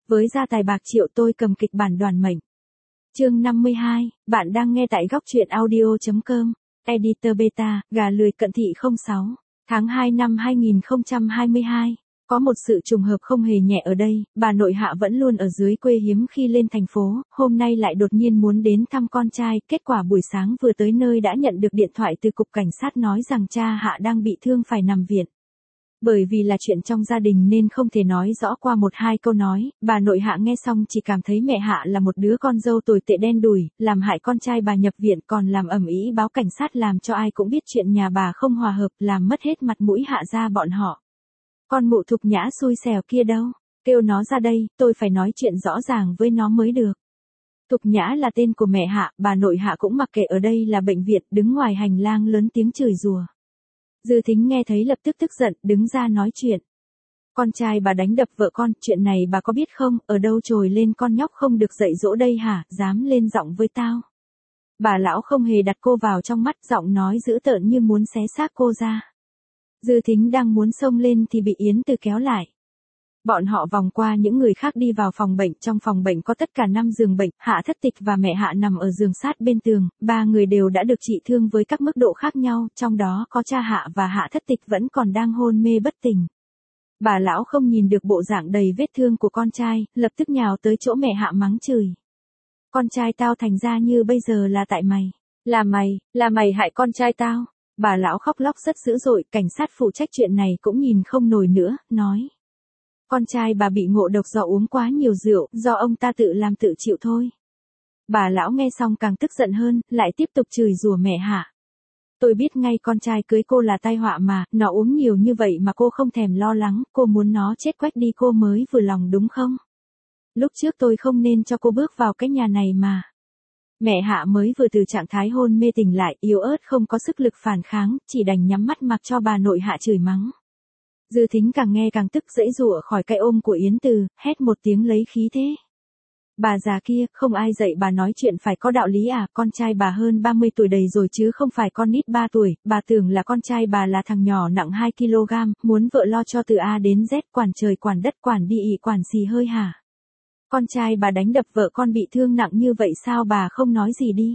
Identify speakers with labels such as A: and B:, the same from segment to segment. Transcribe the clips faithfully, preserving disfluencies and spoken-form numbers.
A: Với gia tài bạc triệu tôi cầm kịch bản Đoàn Mệnh. Chương năm mươi hai, bạn đang nghe tại góc truyện audio chấm com, Editor Beta, gà lười cận thị không sáu, tháng hai năm hai nghìn không trăm hai mươi hai. Có một sự trùng hợp không hề nhẹ ở đây, bà nội Hạ vẫn luôn ở dưới quê hiếm khi lên thành phố, hôm nay lại đột nhiên muốn đến thăm con trai, kết quả buổi sáng vừa tới nơi đã nhận được điện thoại từ cục cảnh sát nói rằng cha Hạ đang bị thương phải nằm viện. Bởi vì là chuyện trong gia đình nên không thể nói rõ qua một hai câu nói, bà nội Hạ nghe xong chỉ cảm thấy mẹ Hạ là một đứa con dâu tồi tệ đen đủi, làm hại con trai bà nhập viện còn làm ầm ĩ báo cảnh sát làm cho ai cũng biết chuyện nhà bà không hòa hợp, làm mất hết mặt mũi Hạ gia bọn họ. Con mụ Thục Nhã xui xẻo kia đâu, kêu nó ra đây, tôi phải nói chuyện rõ ràng với nó mới được. Thục Nhã là tên của mẹ Hạ, bà nội Hạ cũng mặc kệ ở đây là bệnh viện, đứng ngoài hành lang lớn tiếng chửi rủa. Dư Thính nghe thấy lập tức tức giận, đứng ra nói chuyện. Con trai bà đánh đập vợ con, chuyện này bà có biết không, ở đâu trồi lên con nhóc không được dạy dỗ đây hả, dám lên giọng với tao. Bà lão không hề đặt cô vào trong mắt, giọng nói dữ tợn như muốn xé xác cô ra. Dư Thính đang muốn xông lên thì bị Yến Từ kéo lại. Bọn họ vòng qua những người khác đi vào phòng bệnh, trong phòng bệnh có tất cả năm giường bệnh, Hạ Thất Tịch và mẹ Hạ nằm ở giường sát bên tường, ba người đều đã được trị thương với các mức độ khác nhau, trong đó có cha Hạ và Hạ Thất Tịch vẫn còn đang hôn mê bất tỉnh. Bà lão không nhìn được bộ dạng đầy vết thương của con trai, lập tức nhào tới chỗ mẹ Hạ mắng chửi. Con trai tao thành ra như bây giờ là tại mày, là mày, là mày hại con trai tao. Bà lão khóc lóc rất dữ dội, cảnh sát phụ trách chuyện này cũng nhìn không nổi nữa, nói. Con trai bà bị ngộ độc do uống quá nhiều rượu, do ông ta tự làm tự chịu thôi. Bà lão nghe xong càng tức giận hơn, lại tiếp tục chửi rủa mẹ Hạ. Tôi biết ngay con trai cưới cô là tai họa mà, nó uống nhiều như vậy mà cô không thèm lo lắng, cô muốn nó chết quách đi cô mới vừa lòng đúng không? Lúc trước tôi không nên cho cô bước vào cái nhà này mà. Mẹ Hạ mới vừa từ trạng thái hôn mê tỉnh lại, yếu ớt không có sức lực phản kháng, chỉ đành nhắm mắt mặc cho bà nội Hạ chửi mắng. Dư Thính càng nghe càng tức giãy giụa khỏi cái ôm của Yến Từ, hét một tiếng lấy khí thế. Bà già kia, không ai dạy bà nói chuyện phải có đạo lý à, con trai bà hơn ba mươi tuổi đầy rồi chứ không phải con nít ba tuổi, bà tưởng là con trai bà là thằng nhỏ nặng hai ki lô gam, muốn vợ lo cho từ A đến Z, quản trời quản đất quản địa ị quản xì hơi hả? Con trai bà đánh đập vợ con bị thương nặng như vậy sao bà không nói gì đi?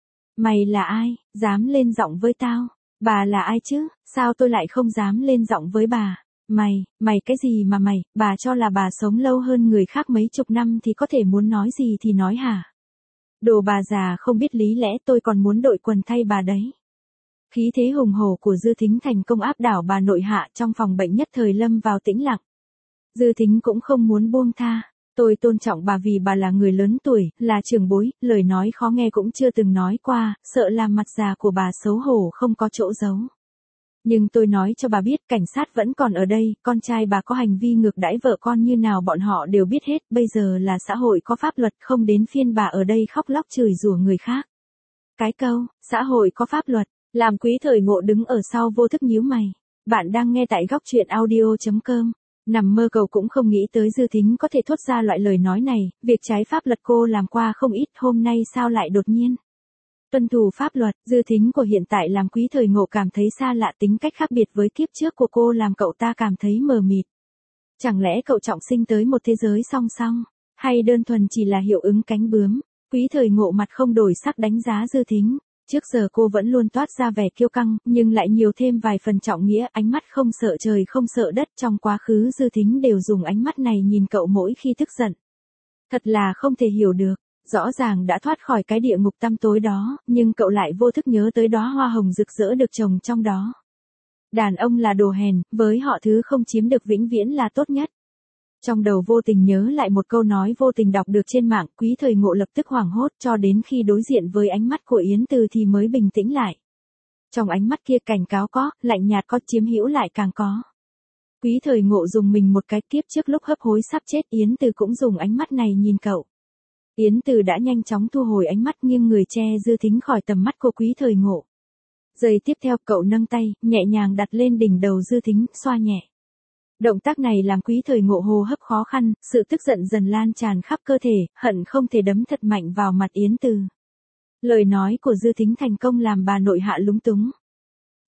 A: Mày là ai, dám lên giọng với tao? Bà là ai chứ, sao tôi lại không dám lên giọng với bà? Mày, mày cái gì mà mày, bà cho là bà sống lâu hơn người khác mấy chục năm thì có thể muốn nói gì thì nói hả? Đồ bà già không biết lý lẽ, tôi còn muốn đội quần thay bà đấy. Khí thế hùng hổ của Dư Thính thành công áp đảo bà nội Hạ, trong phòng bệnh nhất thời lâm vào tĩnh lặng. Dư Thính cũng không muốn buông tha. Tôi tôn trọng bà vì bà là người lớn tuổi, là trưởng bối, lời nói khó nghe cũng chưa từng nói qua, sợ làm mặt già của bà xấu hổ không có chỗ giấu. Nhưng tôi nói cho bà biết cảnh sát vẫn còn ở đây, con trai bà có hành vi ngược đãi vợ con như nào bọn họ đều biết hết, bây giờ là xã hội có pháp luật không đến phiên bà ở đây khóc lóc chửi rủa người khác. Cái câu, xã hội có pháp luật, làm Quý Thời Ngộ đứng ở sau vô thức nhíu mày. Bạn đang nghe tại góc truyện audio chấm com. Nằm mơ cậu cũng không nghĩ tới Dư Thính có thể thốt ra loại lời nói này, việc trái pháp luật cô làm qua không ít, hôm nay sao lại đột nhiên tuân thủ pháp luật. Dư Thính của hiện tại làm Quý Thời Ngộ cảm thấy xa lạ, tính cách khác biệt với kiếp trước của cô làm cậu ta cảm thấy mờ mịt. Chẳng lẽ cậu trọng sinh tới một thế giới song song, hay đơn thuần chỉ là hiệu ứng cánh bướm? Quý Thời Ngộ mặt không đổi sắc đánh giá Dư Thính. Trước giờ cô vẫn luôn toát ra vẻ kiêu căng, nhưng lại nhiều thêm vài phần trọng nghĩa, ánh mắt không sợ trời không sợ đất, trong quá khứ Dư Thính đều dùng ánh mắt này nhìn cậu mỗi khi tức giận. Thật là không thể hiểu được, rõ ràng đã thoát khỏi cái địa ngục tăm tối đó, nhưng cậu lại vô thức nhớ tới đóa hoa hồng rực rỡ được trồng trong đó. Đàn ông là đồ hèn, với họ thứ không chiếm được vĩnh viễn là tốt nhất. Trong đầu vô tình nhớ lại một câu nói vô tình đọc được trên mạng, Quý Thời Ngộ lập tức hoảng hốt cho đến khi đối diện với ánh mắt của Yến Từ thì mới bình tĩnh lại. Trong ánh mắt kia cảnh cáo có, lạnh nhạt có, chiếm hữu lại càng có. Quý Thời Ngộ dùng mình một cái, kiếp trước lúc hấp hối sắp chết Yến Từ cũng dùng ánh mắt này nhìn cậu. Yến Từ đã nhanh chóng thu hồi ánh mắt nghiêng người che Dư Thính khỏi tầm mắt của Quý Thời Ngộ. Giây tiếp theo cậu nâng tay, nhẹ nhàng đặt lên đỉnh đầu Dư Thính, xoa nhẹ. Động tác này làm Quý Thời Ngộ hô hấp khó khăn, sự tức giận dần lan tràn khắp cơ thể, hận không thể đấm thật mạnh vào mặt Yến Từ. Lời nói của Dư Thính thành công làm bà nội Hạ lúng túng.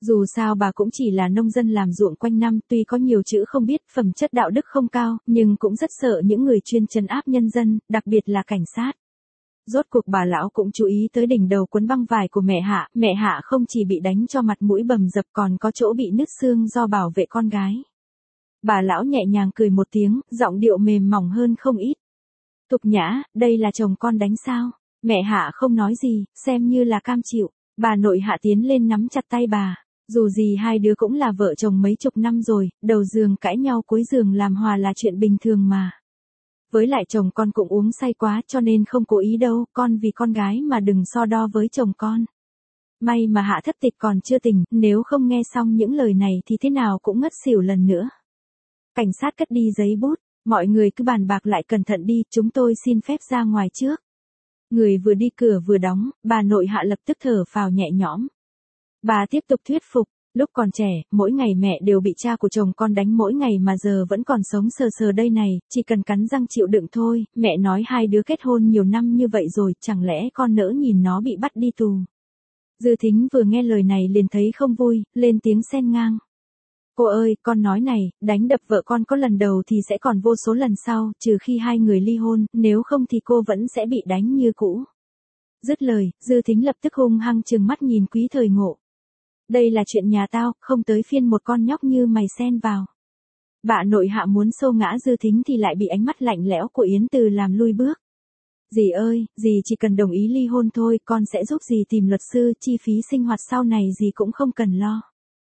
A: Dù sao bà cũng chỉ là nông dân làm ruộng quanh năm, tuy có nhiều chữ không biết, phẩm chất đạo đức không cao, nhưng cũng rất sợ những người chuyên trấn áp nhân dân, đặc biệt là cảnh sát. Rốt cuộc bà lão cũng chú ý tới đỉnh đầu cuốn băng vải của mẹ Hạ, mẹ Hạ không chỉ bị đánh cho mặt mũi bầm dập còn có chỗ bị nứt xương do bảo vệ con gái. Bà lão nhẹ nhàng cười một tiếng, giọng điệu mềm mỏng hơn không ít. Thục Nhã, đây là chồng con đánh sao? Mẹ Hạ không nói gì, xem như là cam chịu. Bà nội Hạ tiến lên nắm chặt tay bà. Dù gì hai đứa cũng là vợ chồng mấy chục năm rồi, đầu giường cãi nhau cuối giường làm hòa là chuyện bình thường mà. Với lại chồng con cũng uống say quá cho nên không cố ý đâu, con vì con gái mà đừng so đo với chồng con. May mà Hạ thất tịch còn chưa tỉnh, nếu không nghe xong những lời này thì thế nào cũng ngất xỉu lần nữa. Cảnh sát cất đi giấy bút, mọi người cứ bàn bạc lại cẩn thận đi, chúng tôi xin phép ra ngoài trước. Người vừa đi cửa vừa đóng, bà nội Hạ lập tức thở phào nhẹ nhõm. Bà tiếp tục thuyết phục, lúc còn trẻ, mỗi ngày mẹ đều bị cha của chồng con đánh mỗi ngày mà giờ vẫn còn sống sờ sờ đây này, chỉ cần cắn răng chịu đựng thôi, mẹ nói hai đứa kết hôn nhiều năm như vậy rồi, chẳng lẽ con nỡ nhìn nó bị bắt đi tù. Dư Thính vừa nghe lời này liền thấy không vui, lên tiếng xen ngang. Cô ơi, con nói này, đánh đập vợ con có lần đầu thì sẽ còn vô số lần sau, trừ khi hai người ly hôn, nếu không thì cô vẫn sẽ bị đánh như cũ. Dứt lời, Dư Thính lập tức hung hăng trừng mắt nhìn Quý Thời Ngộ. Đây là chuyện nhà tao, không tới phiên một con nhóc như mày xen vào. Bà nội Hạ muốn xô ngã Dư Thính thì lại bị ánh mắt lạnh lẽo của Yến Từ làm lui bước. Dì ơi, dì chỉ cần đồng ý ly hôn thôi, con sẽ giúp dì tìm luật sư, chi phí sinh hoạt sau này dì cũng không cần lo.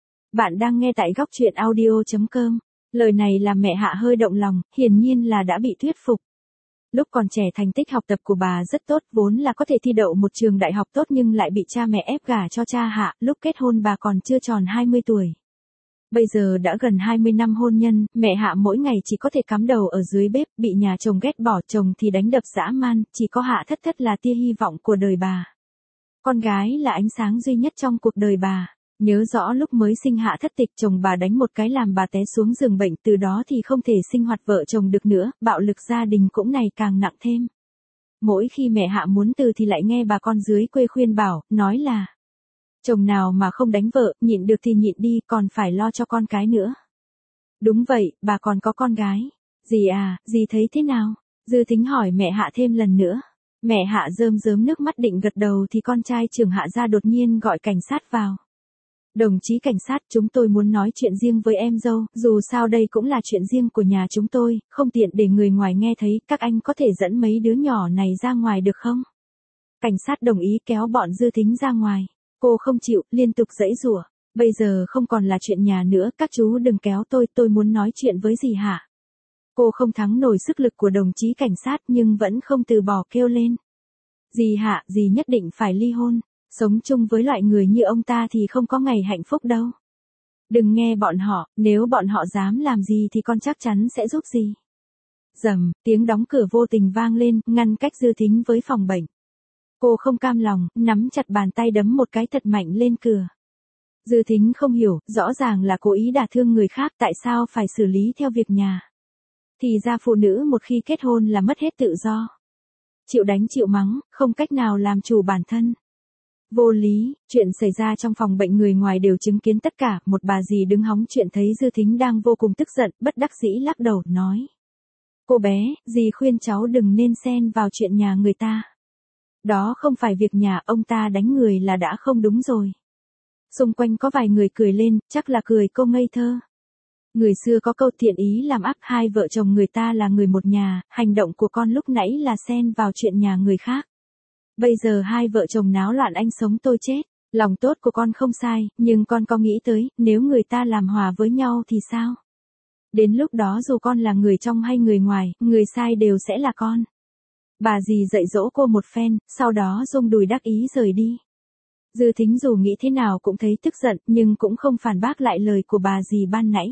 A: Bạn đang nghe tại góc truyện audio chấm com. Lời này làm mẹ Hạ hơi động lòng, hiển nhiên là đã bị thuyết phục. Lúc còn trẻ thành tích học tập của bà rất tốt, vốn là có thể thi đậu một trường đại học tốt nhưng lại bị cha mẹ ép gả cho cha Hạ, lúc kết hôn bà còn chưa tròn hai mươi tuổi. Bây giờ đã gần hai mươi năm hôn nhân, mẹ Hạ mỗi ngày chỉ có thể cắm đầu ở dưới bếp, bị nhà chồng ghét bỏ, chồng thì đánh đập dã man, chỉ có Hạ thất thất là tia hy vọng của đời bà. Con gái là ánh sáng duy nhất trong cuộc đời bà. Nhớ rõ lúc mới sinh Hạ thất tịch chồng bà đánh một cái làm bà té xuống giường bệnh, từ đó thì không thể sinh hoạt vợ chồng được nữa, bạo lực gia đình cũng ngày càng nặng thêm. Mỗi khi mẹ Hạ muốn từ thì lại nghe bà con dưới quê khuyên bảo, nói là chồng nào mà không đánh vợ, nhịn được thì nhịn đi, còn phải lo cho con cái nữa. Đúng vậy, bà còn có con gái. Dì à, dì thấy thế nào? Dư Thính hỏi mẹ Hạ thêm lần nữa. Mẹ Hạ rơm rớm nước mắt định gật đầu thì con trai trưởng Hạ gia đột nhiên gọi cảnh sát vào. Đồng chí cảnh sát, chúng tôi muốn nói chuyện riêng với em dâu, dù sao đây cũng là chuyện riêng của nhà chúng tôi, không tiện để người ngoài nghe thấy, các anh có thể dẫn mấy đứa nhỏ này ra ngoài được không? Cảnh sát đồng ý kéo bọn Dư Thính ra ngoài. Cô không chịu, liên tục giãy giụa. Bây giờ không còn là chuyện nhà nữa, các chú đừng kéo tôi, tôi muốn nói chuyện với dì Hạ. Cô không thắng nổi sức lực của đồng chí cảnh sát nhưng vẫn không từ bỏ kêu lên. Dì Hạ, dì nhất định phải ly hôn. Sống chung với loại người như ông ta thì không có ngày hạnh phúc đâu. Đừng nghe bọn họ, nếu bọn họ dám làm gì thì con chắc chắn sẽ giúp dì. Rầm, tiếng đóng cửa vô tình vang lên, ngăn cách Dư Thính với phòng bệnh. Cô không cam lòng, nắm chặt bàn tay đấm một cái thật mạnh lên cửa. Dư Thính không hiểu, rõ ràng là cố ý đả thương người khác, tại sao phải xử lý theo việc nhà. Thì ra phụ nữ một khi kết hôn là mất hết tự do. Chịu đánh chịu mắng, không cách nào làm chủ bản thân. Vô lý, chuyện xảy ra trong phòng bệnh người ngoài đều chứng kiến tất cả, một bà dì đứng hóng chuyện thấy Dư Thính đang vô cùng tức giận, bất đắc dĩ lắc đầu, nói. Cô bé, dì khuyên cháu đừng nên xen vào chuyện nhà người ta. Đó không phải việc nhà, ông ta đánh người là đã không đúng rồi. Xung quanh có vài người cười lên, chắc là cười câu ngây thơ. Người xưa có câu thiện ý làm ác, hai vợ chồng người ta là người một nhà, hành động của con lúc nãy là xen vào chuyện nhà người khác. Bây giờ hai vợ chồng náo loạn anh sống tôi chết, lòng tốt của con không sai, nhưng con có nghĩ tới, nếu người ta làm hòa với nhau thì sao? Đến lúc đó dù con là người trong hay người ngoài, người sai đều sẽ là con. Bà dì dạy dỗ cô một phen, sau đó rung đùi đắc ý rời đi. Dư Thính dù nghĩ thế nào cũng thấy tức giận, nhưng cũng không phản bác lại lời của bà dì ban nãy.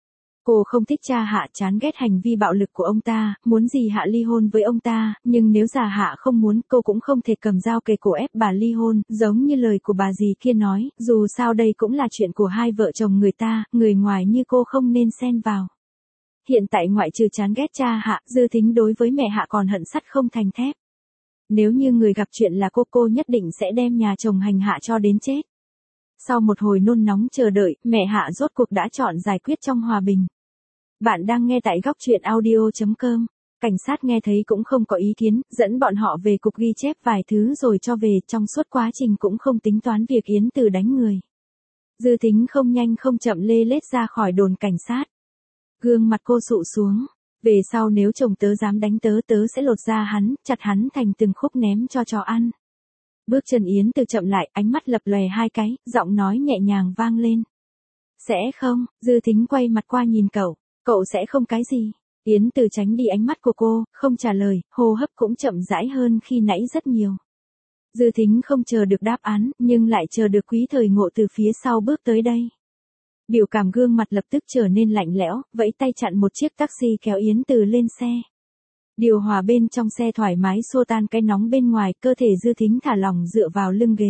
A: Cô không thích cha Hạ, chán ghét hành vi bạo lực của ông ta, muốn dì Hạ ly hôn với ông ta, nhưng nếu già Hạ không muốn, cô cũng không thể cầm dao kề cổ ép bà ly hôn, giống như lời của bà dì kia nói, dù sao đây cũng là chuyện của hai vợ chồng người ta, người ngoài như cô không nên xen vào. Hiện tại ngoại trừ chán ghét cha Hạ, Dư Thính đối với mẹ Hạ còn hận sắt không thành thép. Nếu như người gặp chuyện là cô cô nhất định sẽ đem nhà chồng hành hạ cho đến chết. Sau một hồi nôn nóng chờ đợi, mẹ Hạ rốt cuộc đã chọn giải quyết trong hòa bình. Bạn đang nghe tại góc truyện audio.com. Cảnh sát nghe thấy cũng không có ý kiến, dẫn bọn họ về cục ghi chép vài thứ rồi cho về, trong suốt quá trình cũng không tính toán việc Yến Từ đánh người. Dư Thính không nhanh không chậm lê lết ra khỏi đồn cảnh sát. Gương mặt cô sụ xuống. Về sau nếu chồng tớ dám đánh tớ tớ sẽ lột da hắn, chặt hắn thành từng khúc ném cho chó ăn. Bước chân Yến Từ chậm lại, ánh mắt lập lòe hai cái, giọng nói nhẹ nhàng vang lên. Sẽ không, Dư Thính quay mặt qua nhìn cậu, cậu sẽ không cái gì. Yến Từ tránh đi ánh mắt của cô, không trả lời, hô hấp cũng chậm rãi hơn khi nãy rất nhiều. Dư Thính không chờ được đáp án, nhưng lại chờ được Quý Thời Ngộ từ phía sau bước tới đây. Biểu cảm gương mặt lập tức trở nên lạnh lẽo, vẫy tay chặn một chiếc taxi kéo Yến Từ lên xe. Điều hòa bên trong xe thoải mái xua tan cái nóng bên ngoài, cơ thể Dư Thính thả lỏng dựa vào lưng ghế.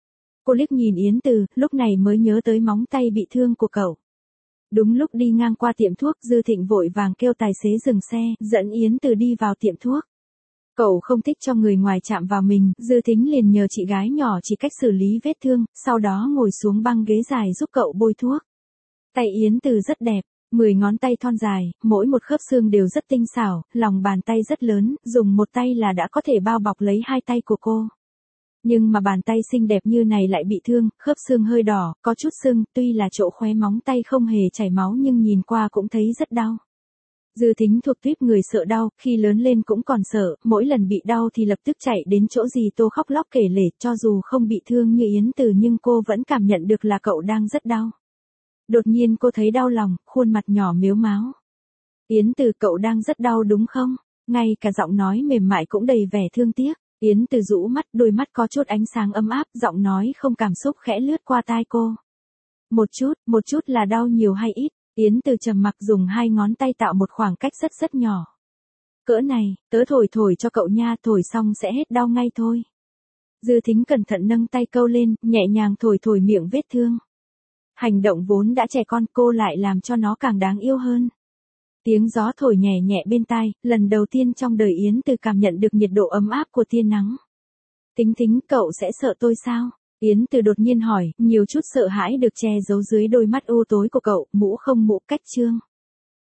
A: Cô liếc nhìn Yến Từ, lúc này mới nhớ tới móng tay bị thương của cậu. Đúng lúc đi ngang qua tiệm thuốc, Dư Thịnh vội vàng kêu tài xế dừng xe, dẫn Yến Từ đi vào tiệm thuốc. Cậu không thích cho người ngoài chạm vào mình, Dư Thính liền nhờ chị gái nhỏ chỉ cách xử lý vết thương, sau đó ngồi xuống băng ghế dài giúp cậu bôi thuốc. Tay Yến Từ rất đẹp, mười ngón tay thon dài, mỗi một khớp xương đều rất tinh xảo, lòng bàn tay rất lớn, dùng một tay là đã có thể bao bọc lấy hai tay của cô. Nhưng mà bàn tay xinh đẹp như này lại bị thương, khớp xương hơi đỏ, có chút sưng, tuy là chỗ khóe móng tay không hề chảy máu nhưng nhìn qua cũng thấy rất đau. Dư Thính thuộc tuýp người sợ đau, khi lớn lên cũng còn sợ, mỗi lần bị đau thì lập tức chạy đến chỗ dì Tô khóc lóc kể lể, cho dù không bị thương như Yến Từ nhưng cô vẫn cảm nhận được là cậu đang rất đau. Đột nhiên cô thấy đau lòng, khuôn mặt nhỏ mếu máo. Yến Từ, cậu đang rất đau đúng không? Ngay cả giọng nói mềm mại cũng đầy vẻ thương tiếc. Yến Từ rũ mắt, đôi mắt có chút ánh sáng ấm áp, giọng nói không cảm xúc khẽ lướt qua tai cô. Một chút, một chút là đau nhiều hay ít? Yến Từ trầm mặc dùng hai ngón tay tạo một khoảng cách rất rất nhỏ. Cỡ này, tớ thổi thổi cho cậu nha, thổi xong sẽ hết đau ngay thôi. Dư Thính cẩn thận nâng tay câu lên, nhẹ nhàng thổi thổi miệng vết thương. Hành động vốn đã trẻ con, cô lại làm cho nó càng đáng yêu hơn. Tiếng gió thổi nhẹ nhẹ bên tai, lần đầu tiên trong đời Yến Từ cảm nhận được nhiệt độ ấm áp của tia nắng. Tính Thính, cậu sẽ sợ tôi sao? Yến Từ đột nhiên hỏi, nhiều chút sợ hãi được che giấu dưới đôi mắt u tối của cậu, mũ không mũ, cách trương.